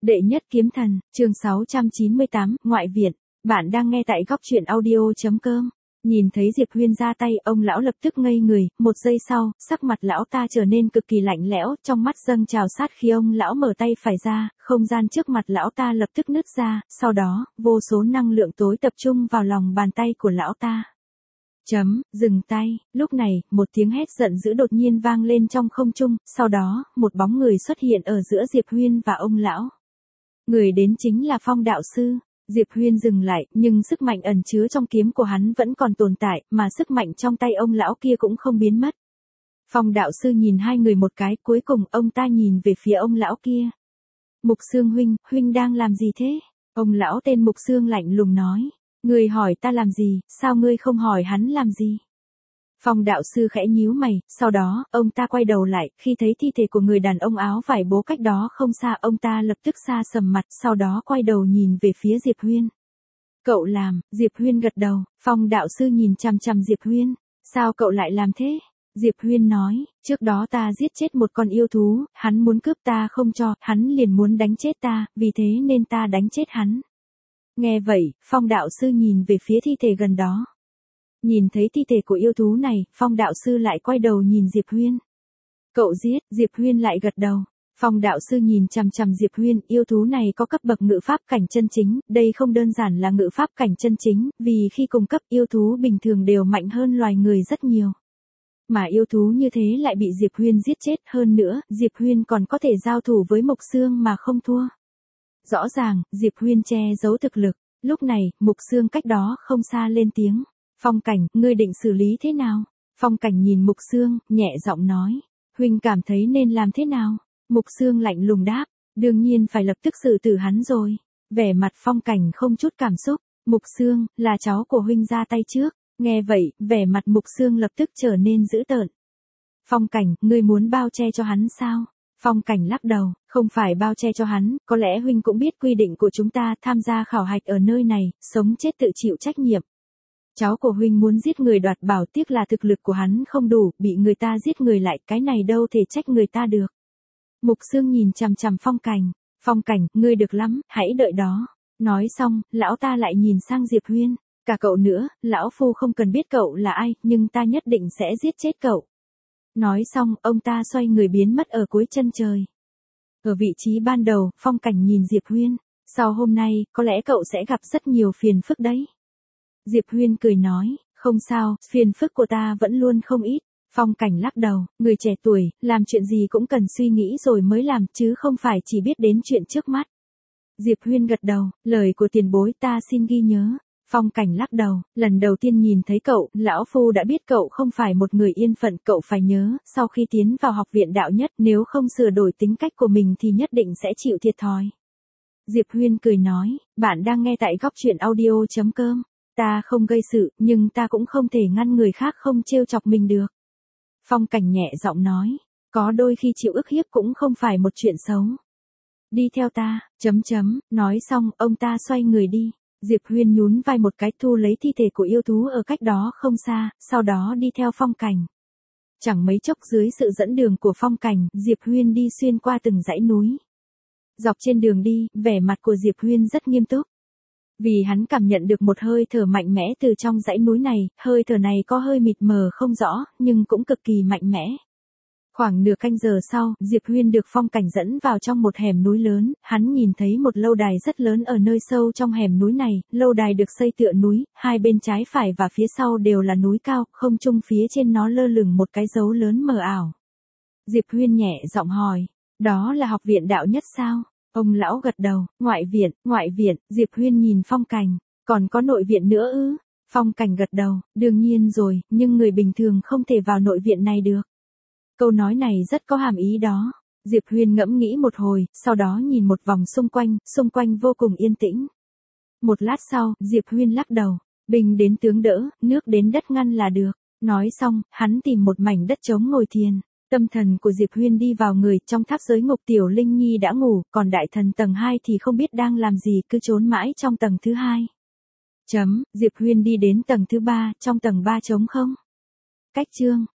Đệ nhất kiếm thần, chương 698, ngoại viện. Bạn đang nghe tại góc truyện audio.com. Nhìn thấy Diệp Huyên ra tay, ông lão lập tức ngây người, một giây sau, sắc mặt lão ta trở nên cực kỳ lạnh lẽo, trong mắt dâng trào sát khi ông lão mở tay phải ra, không gian trước mặt lão ta lập tức nứt ra, sau đó, vô số năng lượng tối tập trung vào lòng bàn tay của lão ta. Dừng tay, lúc này, một tiếng hét giận dữ đột nhiên vang lên trong không trung, sau đó, một bóng người xuất hiện ở giữa Diệp Huyên và ông lão. Người đến chính là Phong đạo sư. Diệp Huyên dừng lại, nhưng sức mạnh ẩn chứa trong kiếm của hắn vẫn còn tồn tại, mà sức mạnh trong tay ông lão kia cũng không biến mất. Phong đạo sư nhìn hai người một cái, cuối cùng ông ta nhìn về phía ông lão kia. Mục Xương huynh, huynh đang làm gì thế? Ông lão tên Mục Xương lạnh lùng nói. Người hỏi ta làm gì, sao ngươi không hỏi hắn làm gì? Phong đạo sư khẽ nhíu mày, sau đó, ông ta quay đầu lại, khi thấy thi thể của người đàn ông áo vải bố cách đó không xa, ông ta lập tức sa sầm mặt, sau đó quay đầu nhìn về phía Diệp Huyên. Cậu làm, Diệp Huyên gật đầu, Phong đạo sư nhìn chằm chằm Diệp Huyên, sao cậu lại làm thế? Diệp Huyên nói, trước đó ta giết chết một con yêu thú, hắn muốn cướp ta không cho, hắn liền muốn đánh chết ta, vì thế nên ta đánh chết hắn. Nghe vậy, Phong đạo sư nhìn về phía thi thể gần đó. Nhìn thấy thi thể của yêu thú này, Phong đạo sư lại quay đầu nhìn Diệp Huyên. Cậu giết, Diệp Huyên lại gật đầu. Phong đạo sư nhìn chằm chằm Diệp Huyên, yêu thú này có cấp bậc ngự pháp cảnh chân chính, đây không đơn giản là ngự pháp cảnh chân chính, vì khi cùng cấp yêu thú bình thường đều mạnh hơn loài người rất nhiều. Mà yêu thú như thế lại bị Diệp Huyên giết chết, hơn nữa, Diệp Huyên còn có thể giao thủ với Mục Xương mà không thua. Rõ ràng, Diệp Huyên che giấu thực lực, lúc này, Mục Xương cách đó không xa lên tiếng. Phong Cảnh, ngươi định xử lý thế nào? Phong Cảnh nhìn Mục Xương, nhẹ giọng nói. Huynh cảm thấy nên làm thế nào? Mục Xương lạnh lùng đáp. Đương nhiên phải lập tức xử tử hắn rồi. Vẻ mặt Phong Cảnh không chút cảm xúc. Mục Xương, là cháu của huynh ra tay trước. Nghe vậy, vẻ mặt Mục Xương lập tức trở nên dữ tợn. Phong Cảnh, ngươi muốn bao che cho hắn sao? Phong Cảnh lắc đầu, không phải bao che cho hắn, có lẽ huynh cũng biết quy định của chúng ta, tham gia khảo hạch ở nơi này, sống chết tự chịu trách nhiệm. Cháu của huynh muốn giết người đoạt bảo, tiếc là thực lực của hắn không đủ, bị người ta giết người lại, cái này đâu thể trách người ta được. Mục Xương nhìn chằm chằm Phong Cảnh. Phong Cảnh, ngươi được lắm, hãy đợi đó. Nói xong, lão ta lại nhìn sang Diệp Huyên. Cả cậu nữa, lão phu không cần biết cậu là ai, nhưng ta nhất định sẽ giết chết cậu. Nói xong, ông ta xoay người biến mất ở cuối chân trời. Ở vị trí ban đầu, Phong Cảnh nhìn Diệp Huyên. Sau hôm nay, có lẽ cậu sẽ gặp rất nhiều phiền phức đấy. Diệp Huyên cười nói, không sao, phiền phức của ta vẫn luôn không ít. Phong Cảnh lắc đầu, người trẻ tuổi, làm chuyện gì cũng cần suy nghĩ rồi mới làm, chứ không phải chỉ biết đến chuyện trước mắt. Diệp Huyên gật đầu, lời của tiền bối ta xin ghi nhớ. Phong Cảnh lắc đầu, lần đầu tiên nhìn thấy cậu, lão phu đã biết cậu không phải một người yên phận, cậu phải nhớ, sau khi tiến vào học viện đạo nhất, nếu không sửa đổi tính cách của mình thì nhất định sẽ chịu thiệt thòi. Diệp Huyên cười nói, bạn đang nghe tại góc truyện audio.com. Ta không gây sự, nhưng ta cũng không thể ngăn người khác không trêu chọc mình được. Phong Cảnh nhẹ giọng nói, có đôi khi chịu ức hiếp cũng không phải một chuyện xấu. Đi theo ta, nói xong, ông ta xoay người đi. Diệp Huyên nhún vai một cái, thu lấy thi thể của yêu thú ở cách đó không xa, sau đó đi theo Phong Cảnh. Chẳng mấy chốc dưới sự dẫn đường của Phong Cảnh, Diệp Huyên đi xuyên qua từng dãy núi. Dọc trên đường đi, vẻ mặt của Diệp Huyên rất nghiêm túc. Vì hắn cảm nhận được một hơi thở mạnh mẽ từ trong dãy núi này, hơi thở này có hơi mịt mờ không rõ, nhưng cũng cực kỳ mạnh mẽ. Khoảng nửa canh giờ sau, Diệp Huyên được Phong Cảnh dẫn vào trong một hẻm núi lớn, hắn nhìn thấy một lâu đài rất lớn ở nơi sâu trong hẻm núi này, lâu đài được xây tựa núi, hai bên trái phải và phía sau đều là núi cao, không trung phía trên nó lơ lửng một cái dấu lớn mờ ảo. Diệp Huyên nhẹ giọng hỏi, đó là học viện đạo nhất sao? Ông lão gật đầu, ngoại viện, Diệp Huyên nhìn Phong Cảnh, còn có nội viện nữa ư? Phong Cảnh gật đầu, đương nhiên rồi, nhưng người bình thường không thể vào nội viện này được. Câu nói này rất có hàm ý đó. Diệp Huyên ngẫm nghĩ một hồi, sau đó nhìn một vòng xung quanh vô cùng yên tĩnh. Một lát sau, Diệp Huyên lắc đầu, binh đến tướng đỡ, nước đến đất ngăn là được. Nói xong, hắn tìm một mảnh đất trống ngồi thiền. Tâm thần của Diệp Huyên đi vào người, trong tháp giới ngục Tiểu Linh Nhi đã ngủ, còn đại thần tầng 2 thì không biết đang làm gì, cứ trốn mãi trong tầng thứ 2. Diệp Huyên đi đến tầng thứ 3, trong tầng 3 trống không. Cách chương.